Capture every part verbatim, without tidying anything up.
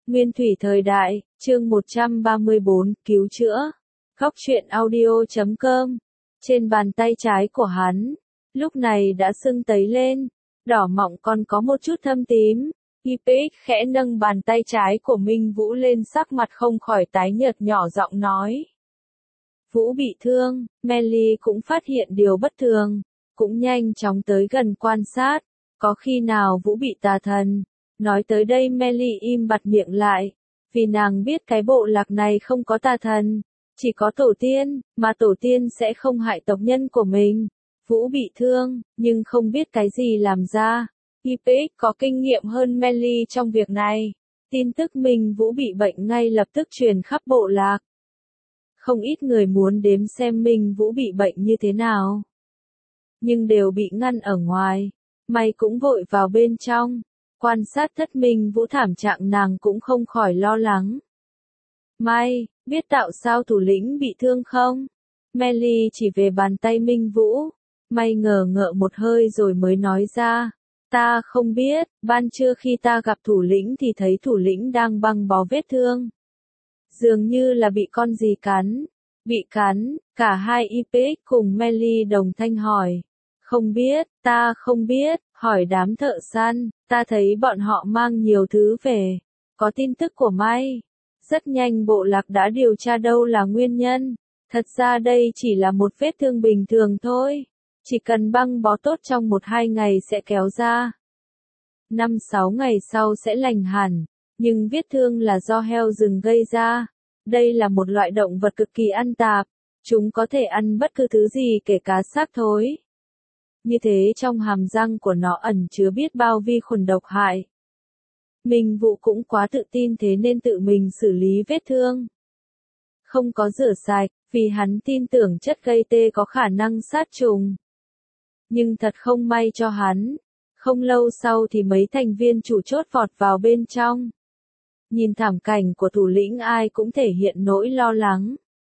Nguyên thủy thời đại, chương một trăm ba mươi bốn, cứu chữa. Góc truyện audio chấm com. Trên bàn tay trái của hắn, lúc này đã sưng tấy lên, đỏ mọng còn có một chút thâm tím. i pê ích khẽ nâng bàn tay trái của Minh Vũ lên, sắc mặt không khỏi tái nhợt, nhỏ giọng nói. Vũ bị thương, Melly cũng phát hiện điều bất thường, cũng nhanh chóng tới gần quan sát, có khi nào Vũ bị tà thần. Nói tới đây Melly im bặt miệng lại, vì nàng biết cái bộ lạc này không có tà thần, chỉ có tổ tiên, mà tổ tiên sẽ không hại tộc nhân của mình. Vũ bị thương, nhưng không biết cái gì làm ra. i pê ích có kinh nghiệm hơn Melly trong việc này. Tin tức mình Vũ bị bệnh ngay lập tức truyền khắp bộ lạc. Không ít người muốn đếm xem mình Vũ bị bệnh như thế nào, nhưng đều bị ngăn ở ngoài. May cũng vội vào bên trong, quan sát thất Minh Vũ thảm trạng, nàng cũng không khỏi lo lắng. May, biết tạo sao thủ lĩnh bị thương không? Melly chỉ về bàn tay Minh Vũ. May ngờ ngợ một hơi rồi mới nói ra. Ta không biết, ban trưa khi ta gặp thủ lĩnh thì thấy thủ lĩnh đang băng bó vết thương. Dường như là bị con gì cắn. Bị cắn, cả hai i pê ích cùng Melly đồng thanh hỏi. Không biết, ta không biết, hỏi đám thợ săn, ta thấy bọn họ mang nhiều thứ về. Có tin tức của May. Rất nhanh bộ lạc đã điều tra đâu là nguyên nhân. Thật ra đây chỉ là một vết thương bình thường thôi. Chỉ cần băng bó tốt trong một hai ngày sẽ kéo ra. Năm sáu ngày sau sẽ lành hẳn. Nhưng vết thương là do heo rừng gây ra. Đây là một loại động vật cực kỳ ăn tạp. Chúng có thể ăn bất cứ thứ gì kể cả xác thối. Như thế trong hàm răng của nó ẩn chứa biết bao vi khuẩn độc hại. Minh Vũ cũng quá tự tin thế nên tự mình xử lý vết thương. Không có rửa sạch, vì hắn tin tưởng chất gây tê có khả năng sát trùng. Nhưng thật không may cho hắn. Không lâu sau thì mấy thành viên chủ chốt vọt vào bên trong. Nhìn thảm cảnh của thủ lĩnh ai cũng thể hiện nỗi lo lắng.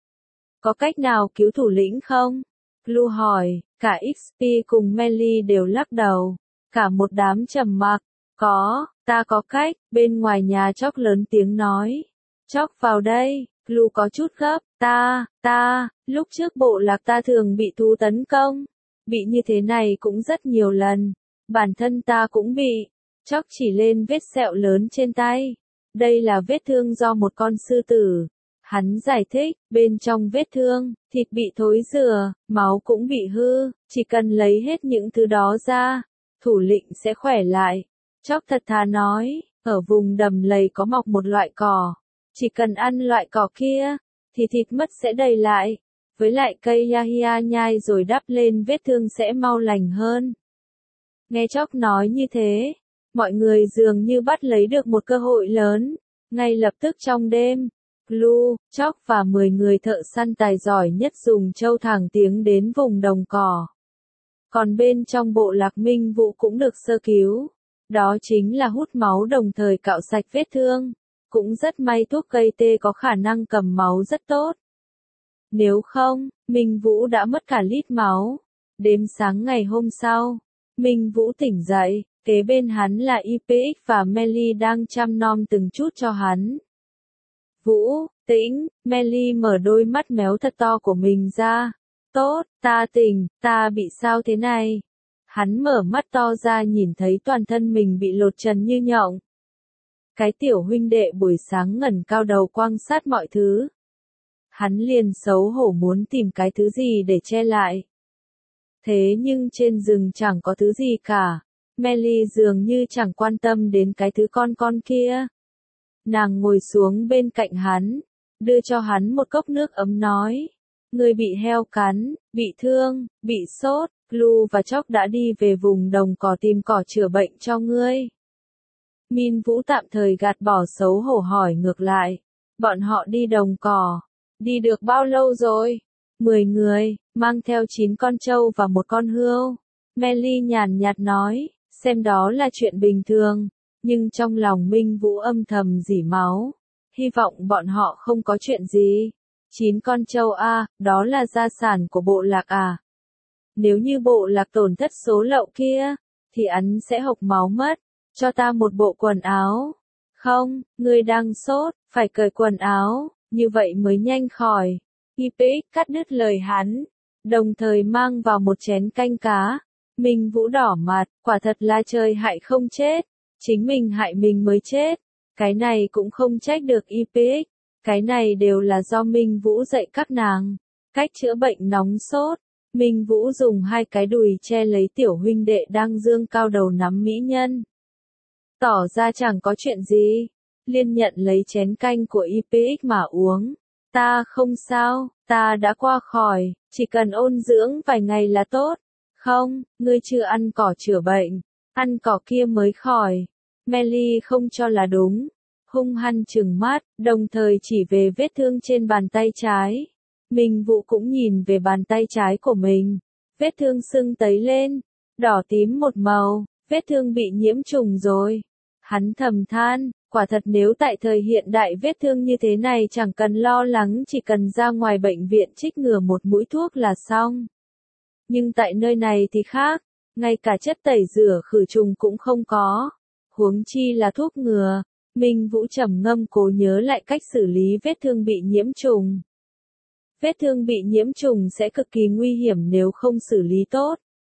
Có cách nào cứu thủ lĩnh không? Blue hỏi, cả ích pê cùng Melly đều lắc đầu. Cả một đám trầm mặc. Có, ta có cách, bên ngoài nhà Chóc lớn tiếng nói. Chóc vào đây, Blue có chút gấp, ta, ta, lúc trước bộ lạc ta thường bị thú tấn công. Bị như thế này cũng rất nhiều lần. Bản thân ta cũng bị. Chóc chỉ lên vết sẹo lớn trên tay. Đây là vết thương do một con sư tử. Hắn giải thích, bên trong vết thương, thịt bị thối rữa, máu cũng bị hư, chỉ cần lấy hết những thứ đó ra, thủ lĩnh sẽ khỏe lại. Chóc thật thà nói, ở vùng đầm lầy có mọc một loại cỏ, chỉ cần ăn loại cỏ kia, thì thịt mất sẽ đầy lại, với lại cây yahia nhai rồi đắp lên vết thương sẽ mau lành hơn. Nghe Chóc nói như thế, mọi người dường như bắt lấy được một cơ hội lớn, ngay lập tức trong đêm. Blue, Chóc và mười người thợ săn tài giỏi nhất dùng trâu thẳng tiếng đến vùng đồng cỏ. Còn bên trong bộ lạc Minh Vũ cũng được sơ cứu. Đó chính là hút máu đồng thời cạo sạch vết thương. Cũng rất may thuốc gây tê có khả năng cầm máu rất tốt. Nếu không, Minh Vũ đã mất cả lít máu. Đêm sáng ngày hôm sau, Minh Vũ tỉnh dậy, kế bên hắn là i pê ích và Melly đang chăm nom từng chút cho hắn. Vũ, tĩnh, Melly mở đôi mắt méo thật to của mình ra. Tốt, ta tỉnh, ta bị sao thế này? Hắn mở mắt to ra nhìn thấy toàn thân mình bị lột trần như nhộng. Cái tiểu huynh đệ buổi sáng ngẩng cao đầu quan sát mọi thứ. Hắn liền xấu hổ muốn tìm cái thứ gì để che lại. Thế nhưng trên rừng chẳng có thứ gì cả. Melly dường như chẳng quan tâm đến cái thứ con con kia. Nàng ngồi xuống bên cạnh hắn, đưa cho hắn một cốc nước ấm nói. Người bị heo cắn, bị thương, bị sốt, Blue và Chóc đã đi về vùng đồng cỏ tìm cỏ chữa bệnh cho ngươi. Minh Vũ tạm thời gạt bỏ xấu hổ hỏi ngược lại. Bọn họ đi đồng cỏ. Đi được bao lâu rồi? Mười người, mang theo chín con trâu và một con hươu. Melly nhàn nhạt nói, xem đó là chuyện bình thường. Nhưng trong lòng Minh Vũ âm thầm rỉ máu. Hy vọng bọn họ không có chuyện gì. Chín con trâu a, đó là gia sản của bộ lạc à? Nếu như bộ lạc tổn thất số lậu kia, thì hắn sẽ hộc máu mất. Cho ta một bộ quần áo. Không, ngươi đang sốt, phải cởi quần áo, như vậy mới nhanh khỏi. i pê ích cắt đứt lời hắn, đồng thời mang vào một chén canh cá. Minh Vũ đỏ mặt, quả thật là trời hại không chết, chính mình hại mình mới chết. Cái này cũng không trách được i pê ích, cái này đều là do Minh Vũ dạy các nàng. Cách chữa bệnh nóng sốt, Minh Vũ dùng hai cái đùi che lấy tiểu huynh đệ đang dương cao đầu nắm mỹ nhân. Tỏ ra chẳng có chuyện gì, Liên nhận lấy chén canh của i pê ích mà uống. Ta không sao, ta đã qua khỏi, chỉ cần ôn dưỡng vài ngày là tốt. Không, ngươi chưa ăn cỏ chữa bệnh, ăn cỏ kia mới khỏi. Melly không cho là đúng, hung hăng trừng mắt, đồng thời chỉ về vết thương trên bàn tay trái. Minh Vũ cũng nhìn về bàn tay trái của mình, vết thương sưng tấy lên, đỏ tím một màu, vết thương bị nhiễm trùng rồi. Hắn thầm than, quả thật nếu tại thời hiện đại vết thương như thế này chẳng cần lo lắng, chỉ cần ra ngoài bệnh viện trích ngừa một mũi thuốc là xong. Nhưng tại nơi này thì khác, ngay cả chất tẩy rửa khử trùng cũng không có, huống chi là thuốc ngừa. Minh Vũ trầm ngâm cố nhớ lại cách xử lý vết thương bị nhiễm trùng. Vết thương bị nhiễm trùng sẽ cực kỳ nguy hiểm nếu không xử lý tốt.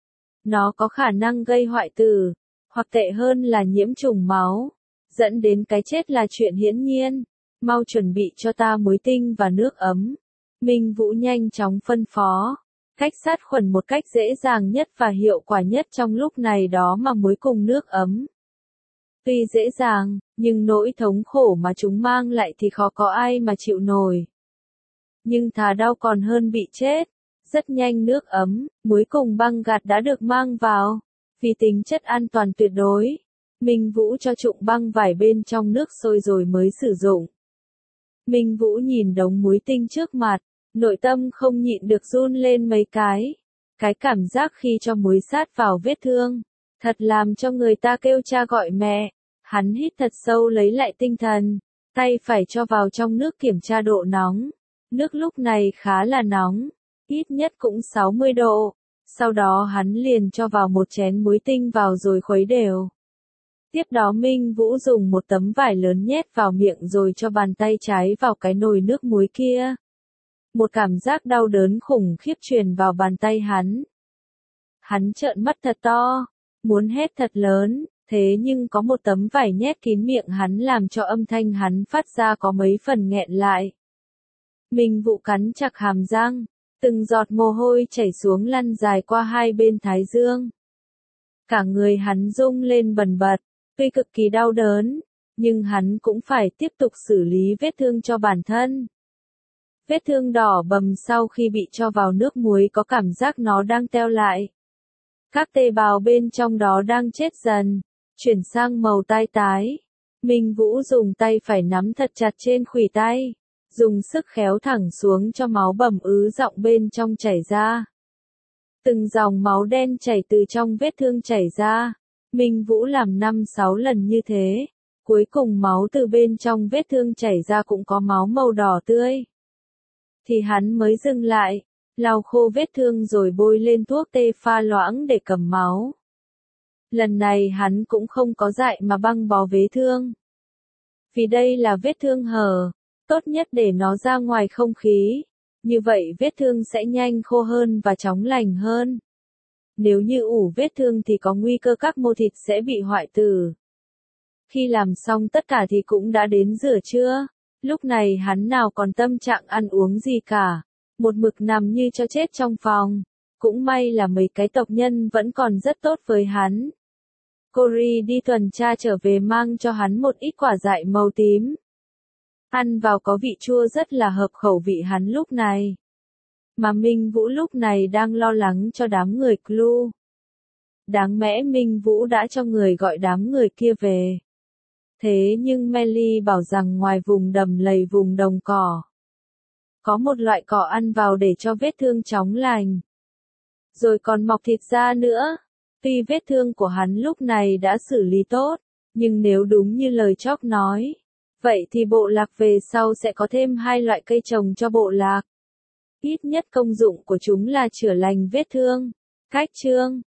Nó có khả năng gây hoại tử, hoặc tệ hơn là nhiễm trùng máu, dẫn đến cái chết là chuyện hiển nhiên. Mau chuẩn bị cho ta muối tinh và nước ấm. Minh Vũ nhanh chóng phân phó. Cách sát khuẩn một cách dễ dàng nhất và hiệu quả nhất trong lúc này đó mà muối cùng nước ấm. Tuy dễ dàng, nhưng nỗi thống khổ mà chúng mang lại thì khó có ai mà chịu nổi. Nhưng thà đau còn hơn bị chết. Rất nhanh nước ấm, muối cùng băng gạc đã được mang vào. Vì tính chất an toàn tuyệt đối, Minh Vũ cho trụng băng vải bên trong nước sôi rồi mới sử dụng. Minh Vũ nhìn đống muối tinh trước mặt, nội tâm không nhịn được run lên mấy cái. Cái cảm giác khi cho muối sát vào vết thương, thật làm cho người ta kêu cha gọi mẹ. Hắn hít thật sâu lấy lại tinh thần, tay phải cho vào trong nước kiểm tra độ nóng. Nước lúc này khá là nóng, ít nhất cũng sáu mươi độ. Sau đó hắn liền cho vào một chén muối tinh vào rồi khuấy đều. Tiếp đó Minh Vũ dùng một tấm vải lớn nhét vào miệng rồi cho bàn tay trái vào cái nồi nước muối kia. Một cảm giác đau đớn khủng khiếp truyền vào bàn tay hắn. Hắn trợn mắt thật to, muốn hét thật lớn, thế nhưng có một tấm vải nhét kín miệng hắn làm cho âm thanh hắn phát ra có mấy phần nghẹn lại. Minh Vũ cắn chặt hàm răng, từng giọt mồ hôi chảy xuống lăn dài qua hai bên thái dương. Cả người hắn rung lên bần bật, tuy cực kỳ đau đớn, nhưng hắn cũng phải tiếp tục xử lý vết thương cho bản thân. Vết thương đỏ bầm sau khi bị cho vào nước muối có cảm giác nó đang teo lại. Các tế bào bên trong đó đang chết dần, chuyển sang màu tai tái. Minh Vũ dùng tay phải nắm thật chặt trên khuỷu tay, dùng sức khéo thẳng xuống cho máu bầm ứ dọng bên trong chảy ra. Từng dòng máu đen chảy từ trong vết thương chảy ra. Minh Vũ làm năm sáu lần như thế. Cuối cùng máu từ bên trong vết thương chảy ra cũng có máu màu đỏ tươi. Thì hắn mới dừng lại, lau khô vết thương rồi bôi lên thuốc tê pha loãng để cầm máu. Lần này hắn cũng không có dại mà băng bó vết thương. Vì đây là vết thương hở, tốt nhất để nó ra ngoài không khí. Như vậy vết thương sẽ nhanh khô hơn và chóng lành hơn. Nếu như ủ vết thương thì có nguy cơ các mô thịt sẽ bị hoại tử. Khi làm xong tất cả thì cũng đã đến giữa trưa. Lúc này hắn nào còn tâm trạng ăn uống gì cả. Một mực nằm như cho chết trong phòng. Cũng may là mấy cái tộc nhân vẫn còn rất tốt với hắn. Cory đi tuần tra trở về mang cho hắn một ít quả dại màu tím. Ăn vào có vị chua rất là hợp khẩu vị hắn lúc này. Mà Minh Vũ lúc này đang lo lắng cho đám người Clue. Đáng mẽ Minh Vũ đã cho người gọi đám người kia về. Thế nhưng Melly bảo rằng ngoài vùng đầm lầy vùng đồng cỏ, có một loại cỏ ăn vào để cho vết thương chóng lành. Rồi còn mọc thịt ra nữa. Tuy vết thương của hắn lúc này đã xử lý tốt, nhưng nếu đúng như lời Chóc nói, vậy thì bộ lạc về sau sẽ có thêm hai loại cây trồng cho bộ lạc. Ít nhất công dụng của chúng là chữa lành vết thương. Cách chương